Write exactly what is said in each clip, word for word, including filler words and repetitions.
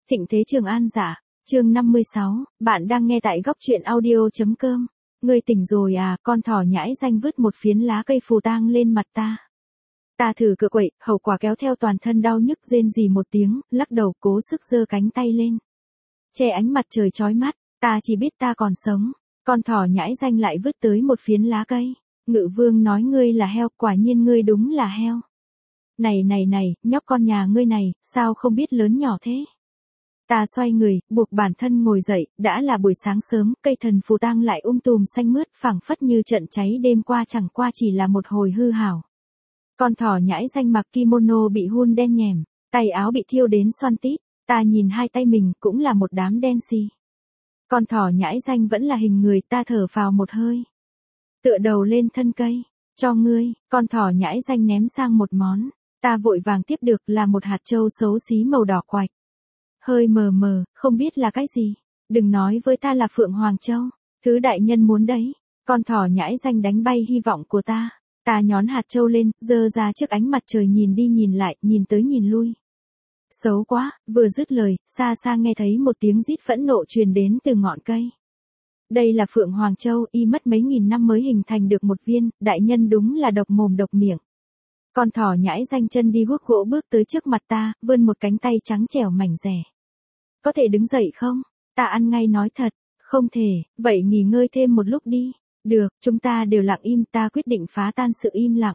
Thịnh thế Trường An giả, chương năm mươi sáu, bạn đang nghe tại góc truyện audio.com. Ngươi tỉnh rồi à, con thỏ nhãi danh vứt một phiến lá cây phù tang lên mặt ta. Ta thử cựa quậy, hậu quả kéo theo toàn thân đau nhức rên rỉ một tiếng, lắc đầu cố sức giơ cánh tay lên. Che ánh mặt trời chói mắt, ta chỉ biết ta còn sống. Con thỏ nhãi danh lại vứt tới một phiến lá cây. Ngự vương nói ngươi là heo, quả nhiên ngươi đúng là heo. Này này này, nhóc con nhà ngươi này, sao không biết lớn nhỏ thế? Ta xoay người, buộc bản thân ngồi dậy, đã là buổi sáng sớm, cây thần phù tang lại um tùm xanh mướt phảng phất như trận cháy đêm qua chẳng qua chỉ là một hồi hư hảo. Con thỏ nhãi danh mặc kimono bị hun đen nhèm, tay áo bị thiêu đến xoăn tít, ta nhìn hai tay mình cũng là một đám đen xì. Con thỏ nhãi danh vẫn là hình người, ta thở phào một hơi. Tựa đầu lên thân cây, cho ngươi, con thỏ nhãi danh ném sang một món, ta vội vàng tiếp được là một hạt châu xấu xí màu đỏ quạch. Hơi mờ mờ, không biết là cái gì. Đừng nói với ta là Phượng Hoàng Châu. Thứ đại nhân muốn đấy. Con thỏ nhãi danh đánh bay hy vọng của ta. Ta nhón hạt châu lên, giơ ra trước ánh mặt trời nhìn đi nhìn lại, nhìn tới nhìn lui. Xấu quá, vừa dứt lời, xa xa nghe thấy một tiếng rít phẫn nộ truyền đến từ ngọn cây. Đây là Phượng Hoàng Châu, y mất mấy nghìn năm mới hình thành được một viên, đại nhân đúng là độc mồm độc miệng. Con thỏ nhãi danh chân đi guốc gỗ bước tới trước mặt ta, vươn một cánh tay trắng trẻo mảnh rẻ. Có thể đứng dậy không? Ta ăn ngay nói thật, không thể, vậy nghỉ ngơi thêm một lúc đi. Được, chúng ta đều lặng im, ta quyết định phá tan sự im lặng.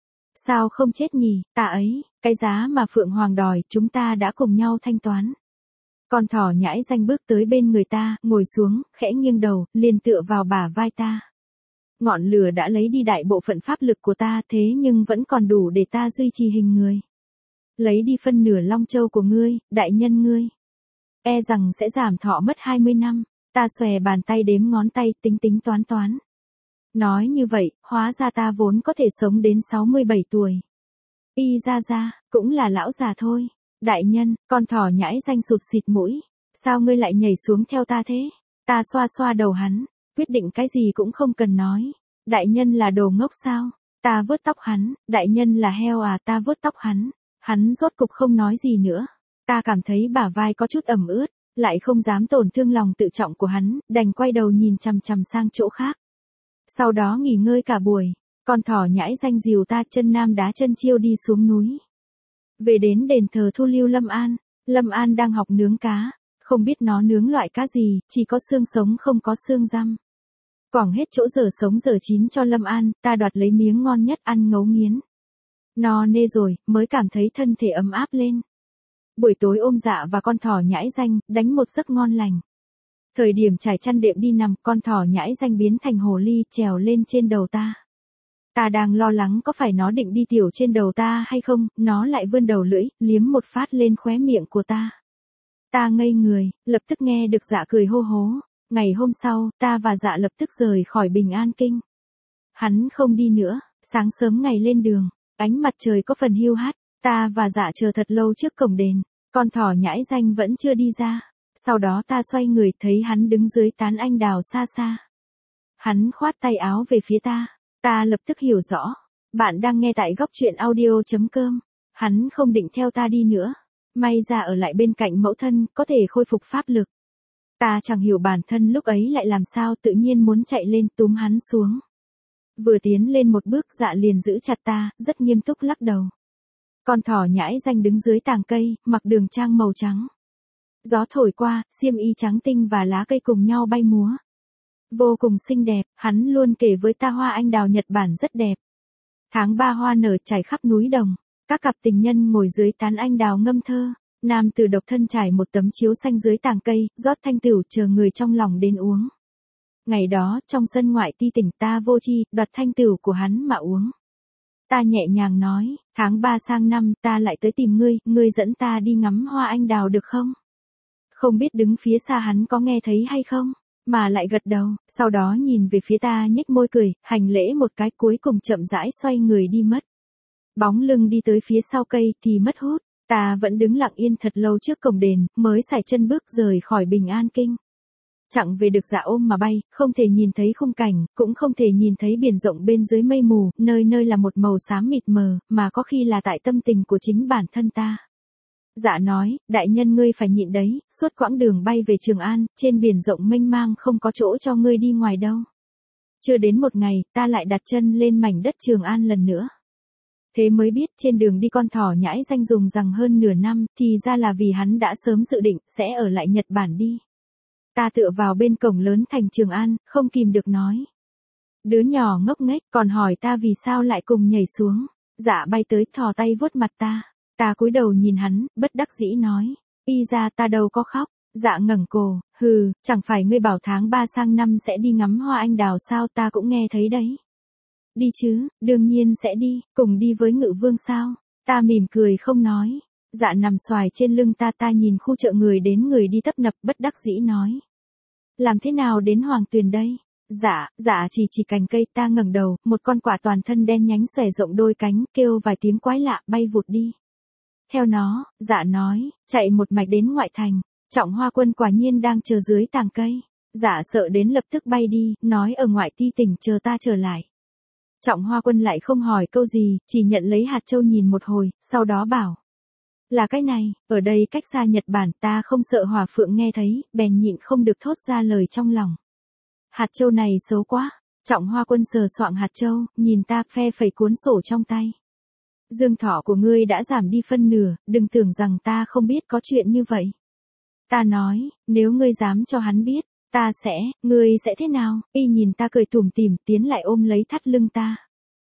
Sao không chết nhỉ, ta ấy, cái giá mà Phượng Hoàng đòi, chúng ta đã cùng nhau thanh toán. Con thỏ nhãi danh bước tới bên người ta, ngồi xuống, khẽ nghiêng đầu, liền tựa vào bả vai ta. Ngọn lửa đã lấy đi đại bộ phận pháp lực của ta thế nhưng vẫn còn đủ để ta duy trì hình người. Lấy đi phân nửa long châu của ngươi, đại nhân ngươi. E rằng sẽ giảm thọ mất hai mươi năm, ta xòe bàn tay đếm ngón tay tính tính toán toán. Nói như vậy, hóa ra ta vốn có thể sống đến sáu mươi bảy tuổi. Y ra ra, cũng là lão già thôi. Đại nhân, con thỏ nhãi danh sụt xịt mũi. Sao ngươi lại nhảy xuống theo ta thế? Ta xoa xoa đầu hắn. Quyết định cái gì cũng không cần nói. Đại nhân là đồ ngốc sao? Ta vuốt tóc hắn. Đại nhân là heo à? Ta vuốt tóc hắn. Hắn rốt cục không nói gì nữa. Ta cảm thấy bả vai có chút ẩm ướt, lại không dám tổn thương lòng tự trọng của hắn, đành quay đầu nhìn chằm chằm sang chỗ khác. Sau đó nghỉ ngơi cả buổi, con thỏ nhãi danh dìu ta chân nam đá chân chiêu đi xuống núi. Về đến đền thờ thu lưu Lâm An, Lâm An đang học nướng cá, không biết nó nướng loại cá gì, chỉ có xương sống không có xương răm. Quảng hết chỗ giờ sống giờ chín cho Lâm An, ta đoạt lấy miếng ngon nhất ăn ngấu nghiến. No nê rồi, mới cảm thấy thân thể ấm áp lên. Buổi tối ôm Dạ và con thỏ nhãi danh, đánh một giấc ngon lành. Thời điểm trải chăn đệm đi nằm, con thỏ nhãi danh biến thành hồ ly trèo lên trên đầu ta. Ta đang lo lắng có phải nó định đi tiểu trên đầu ta hay không, nó lại vươn đầu lưỡi, liếm một phát lên khóe miệng của ta. Ta ngây người, lập tức nghe được Dạ cười hô hố. Ngày hôm sau, ta và Dạ lập tức rời khỏi Bình An Kinh. Hắn không đi nữa, sáng sớm ngày lên đường, ánh mặt trời có phần hiu hắt. Ta và Dạ chờ thật lâu trước cổng đền, con thỏ nhãi danh vẫn chưa đi ra. Sau đó ta xoay người thấy hắn đứng dưới tán anh đào xa xa. Hắn khoát tay áo về phía ta, ta lập tức hiểu rõ. Bạn đang nghe tại góc truyện audio.com. Hắn không định theo ta đi nữa. May ra ở lại bên cạnh mẫu thân, có thể khôi phục pháp lực. Ta chẳng hiểu bản thân lúc ấy lại làm sao tự nhiên muốn chạy lên túm hắn xuống. Vừa tiến lên một bước Dạ liền giữ chặt ta, rất nghiêm túc lắc đầu. Con thỏ nhãi danh đứng dưới tàng cây, mặc đường trang màu trắng. Gió thổi qua, xiêm y trắng tinh và lá cây cùng nhau bay múa. Vô cùng xinh đẹp, hắn luôn kể với ta hoa anh đào Nhật Bản rất đẹp. Tháng ba hoa nở trải khắp núi đồng, các cặp tình nhân ngồi dưới tán anh đào ngâm thơ. Nam tử độc thân trải một tấm chiếu xanh dưới tàng cây, rót thanh tửu chờ người trong lòng đến uống. Ngày đó, trong sân ngoại ti tỉnh ta vô chi, đoạt thanh tửu của hắn mà uống. Ta nhẹ nhàng nói, tháng ba sang năm ta lại tới tìm ngươi, ngươi dẫn ta đi ngắm hoa anh đào được không? Không biết đứng phía xa hắn có nghe thấy hay không, mà lại gật đầu, sau đó nhìn về phía ta nhếch môi cười, hành lễ một cái cuối cùng chậm rãi xoay người đi mất. Bóng lưng đi tới phía sau cây thì mất hút, ta vẫn đứng lặng yên thật lâu trước cổng đền, mới sải chân bước rời khỏi Bình An Kinh. Chẳng về được Dạ ôm mà bay, không thể nhìn thấy khung cảnh, cũng không thể nhìn thấy biển rộng bên dưới mây mù, nơi nơi là một màu xám mịt mờ, mà có khi là tại tâm tình của chính bản thân ta. Dạ nói, đại nhân ngươi phải nhịn đấy, suốt quãng đường bay về Trường An, trên biển rộng mênh mang không có chỗ cho ngươi đi ngoài đâu. Chưa đến một ngày, ta lại đặt chân lên mảnh đất Trường An lần nữa. Thế mới biết trên đường đi con thỏ nhãi danh dùng rằng hơn nửa năm, thì ra là vì hắn đã sớm dự định, sẽ ở lại Nhật Bản đi. Ta tựa vào bên cổng lớn thành Trường An, không kìm được nói. Đứa nhỏ ngốc nghếch còn hỏi ta vì sao lại cùng nhảy xuống. Dạ bay tới thò tay vuốt mặt ta. Ta cúi đầu nhìn hắn, bất đắc dĩ nói. Y ra ta đâu có khóc. Dạ ngẩng cổ, hừ, chẳng phải ngươi bảo tháng ba sang năm sẽ đi ngắm hoa anh đào sao, ta cũng nghe thấy đấy. Đi chứ, đương nhiên sẽ đi, cùng đi với Ngự Vương sao. Ta mỉm cười không nói. Dạ nằm xoài trên lưng ta, ta nhìn khu chợ người đến người đi tấp nập, bất đắc dĩ nói. Làm thế nào đến Hoàng Tuyền đây? Dạ, dạ chỉ chỉ cành cây. Ta ngẩng đầu, một con quạ toàn thân đen nhánh xòe rộng đôi cánh, kêu vài tiếng quái lạ, bay vụt đi. Theo nó, dạ nói, chạy một mạch đến ngoại thành. Trọng Hoa Quân quả nhiên đang chờ dưới tàng cây. Dạ sợ đến lập tức bay đi, nói ở ngoại ti tỉnh chờ ta trở lại. Trọng Hoa Quân lại không hỏi câu gì, chỉ nhận lấy hạt châu nhìn một hồi, sau đó bảo. Là cái này, ở đây cách xa Nhật Bản, ta không sợ Hỏa Phượng nghe thấy, bèn nhịn không được thốt ra lời trong lòng. Hạt châu này xấu quá. Trọng Hoa Quân sờ soạng hạt châu, nhìn ta phe phẩy cuốn sổ trong tay. Dương thọ của ngươi đã giảm đi phân nửa, đừng tưởng rằng ta không biết có chuyện như vậy. Ta nói, nếu ngươi dám cho hắn biết, ta sẽ, ngươi sẽ thế nào? Y nhìn ta cười tủm tỉm, tiến lại ôm lấy thắt lưng ta.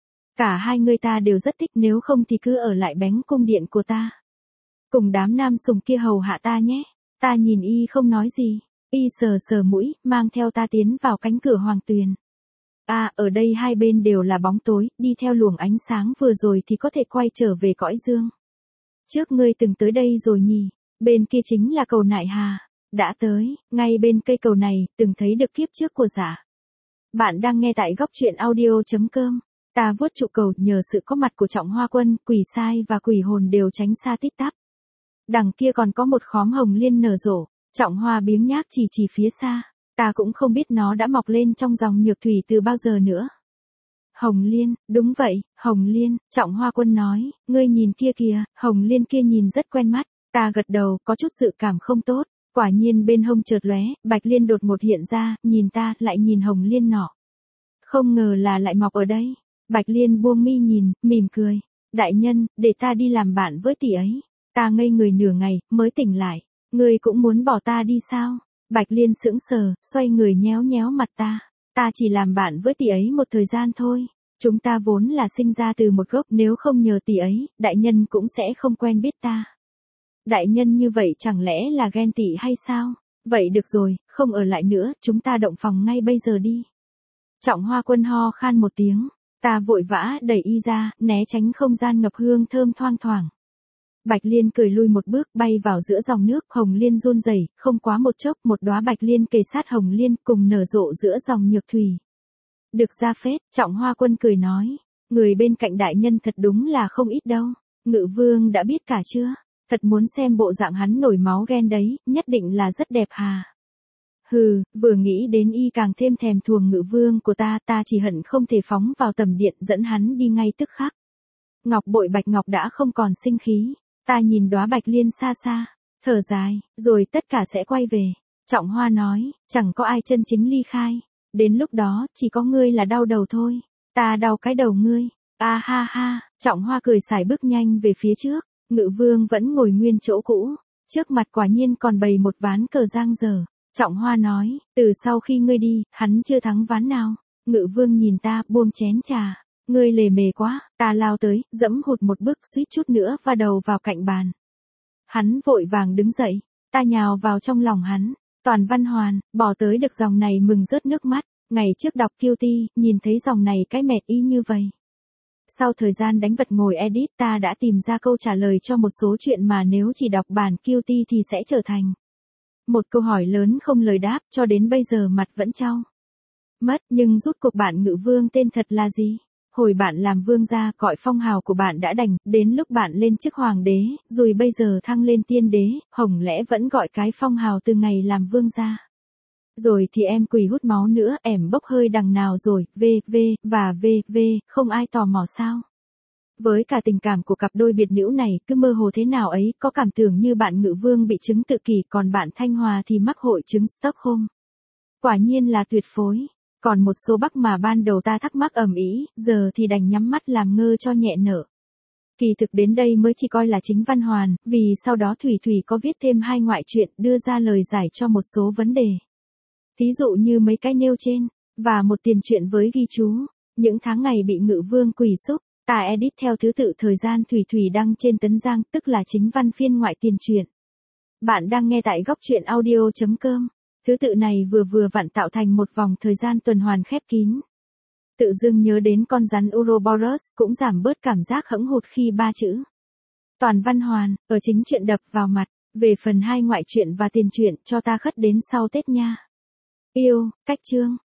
Cả hai người ta đều rất thích, nếu không thì cứ ở lại bánh cung điện của ta. Cùng đám nam sùng kia hầu hạ ta nhé. Ta nhìn y không nói gì. Y sờ sờ mũi, mang theo ta tiến vào cánh cửa Hoàng Tuyền. À, ở đây hai bên đều là bóng tối, đi theo luồng ánh sáng vừa rồi thì có thể quay trở về cõi dương. Trước ngươi từng tới đây rồi nhỉ? Bên kia chính là cầu Nại Hà. Đã tới, ngay bên cây cầu này, từng thấy được kiếp trước của giả. Bạn đang nghe tại góc truyện audio chấm com. Ta vuốt trụ cầu, nhờ sự có mặt của Trọng Hoa Quân, quỷ sai và quỷ hồn đều tránh xa tít tắp. Đằng kia còn có một khóm hồng liên nở rộ. Trọng Hoa biếng nhác chỉ chỉ phía xa. Ta cũng không biết nó đã mọc lên trong dòng nhược thủy từ bao giờ nữa. Hồng liên, đúng vậy, hồng liên. Trọng Hoa Quân nói, ngươi nhìn kia kìa, hồng liên kia nhìn rất quen mắt. Ta gật đầu, có chút dự cảm không tốt. Quả nhiên bên hông chợt lóe, bạch liên đột một hiện ra, nhìn ta, lại nhìn hồng liên nọ. Không ngờ là lại mọc ở đây. Bạch liên buông mi nhìn, mỉm cười. Đại nhân, để ta đi làm bạn với tỷ ấy. Ta ngây người nửa ngày, mới tỉnh lại. Ngươi cũng muốn bỏ ta đi sao? Bạch liên sững sờ, xoay người nhéo nhéo mặt ta. Ta chỉ làm bạn với tỷ ấy một thời gian thôi. Chúng ta vốn là sinh ra từ một gốc, nếu không nhờ tỷ ấy, đại nhân cũng sẽ không quen biết ta. Đại nhân như vậy chẳng lẽ là ghen tị hay sao? Vậy được rồi, không ở lại nữa, chúng ta động phòng ngay bây giờ đi. Trọng Hoa Quân ho khan một tiếng. Ta vội vã đẩy y ra, né tránh không gian ngập hương thơm thoang thoảng. Bạch liên cười lui một bước, bay vào giữa dòng nước, hồng liên run rẩy, không quá một chốc, một đóa bạch liên kề sát hồng liên, cùng nở rộ giữa dòng nhược thủy. Được ra phết, Trọng Hoa Quân cười nói, người bên cạnh đại nhân thật đúng là không ít đâu. Ngự Vương đã biết cả chưa? Thật muốn xem bộ dạng hắn nổi máu ghen đấy, nhất định là rất đẹp hà. Hừ, vừa nghĩ đến y càng thêm thèm thuồng Ngự Vương của ta, ta chỉ hận không thể phóng vào tầm điện dẫn hắn đi ngay tức khắc. Ngọc bội bạch ngọc đã không còn sinh khí. Ta nhìn đóa bạch liên xa xa, thở dài, rồi tất cả sẽ quay về. Trọng Hoa nói, chẳng có ai chân chính ly khai. Đến lúc đó, chỉ có ngươi là đau đầu thôi. Ta đau cái đầu ngươi. A ha ha, Trọng Hoa cười xài bước nhanh về phía trước. Ngự Vương vẫn ngồi nguyên chỗ cũ. Trước mặt quả nhiên còn bày một ván cờ giang dở. Trọng Hoa nói, từ sau khi ngươi đi, hắn chưa thắng ván nào. Ngự Vương nhìn ta, buông chén trà. Ngươi lề mề quá, ta lao tới, dẫm hụt một bước, suýt chút nữa va đầu vào cạnh bàn. Hắn vội vàng đứng dậy, ta nhào vào trong lòng hắn. Toàn Văn Hoàn, bỏ tới được dòng này mừng rớt nước mắt. Ngày trước đọc Kiêu Ti, nhìn thấy dòng này cái mệt y như vậy. Sau thời gian đánh vật ngồi edit, ta đã tìm ra câu trả lời cho một số chuyện mà nếu chỉ đọc bản Kiêu Ti thì sẽ trở thành một câu hỏi lớn không lời đáp, cho đến bây giờ mặt vẫn trao mất. Nhưng rút cuộc bạn Ngự Vương tên thật là gì? Hồi bạn làm vương gia, gọi phong hào của bạn đã đành, đến lúc bạn lên chức hoàng đế, rồi bây giờ thăng lên tiên đế, hổng lẽ vẫn gọi cái phong hào từ ngày làm vương gia. Rồi thì em quỳ hút máu nữa, em bốc hơi đằng nào rồi, v, v, và v, v, không ai tò mò sao? Với cả tình cảm của cặp đôi biệt nữ này cứ mơ hồ thế nào ấy, có cảm tưởng như bạn Ngự Vương bị chứng tự kỷ còn bạn Thanh Hòa thì mắc hội chứng Stockholm. Quả nhiên là tuyệt phối. Còn một số bắc mà ban đầu ta thắc mắc ầm ĩ, giờ thì đành nhắm mắt làm ngơ cho nhẹ nở. Kỳ thực đến đây mới chỉ coi là chính văn hoàn, vì sau đó Thủy Thủy có viết thêm hai ngoại truyện đưa ra lời giải cho một số vấn đề. Thí dụ như mấy cái nêu trên, và một tiền truyện với ghi chú, những tháng ngày bị Ngự Vương quỳ xúc, ta edit theo thứ tự thời gian Thủy Thủy đăng trên Tấn Giang, tức là chính văn phiên ngoại tiền truyện. Bạn đang nghe tại góc truyện audio chấm com. Thứ tự này vừa vừa vặn tạo thành một vòng thời gian tuần hoàn khép kín. Tự dưng nhớ đến con rắn Ouroboros, cũng giảm bớt cảm giác hẫng hụt khi ba chữ toàn văn hoàn ở chính truyện đập vào mặt. Về phần hai ngoại truyện và tiền truyện cho ta khất đến sau Tết nha. Yêu, cách chương.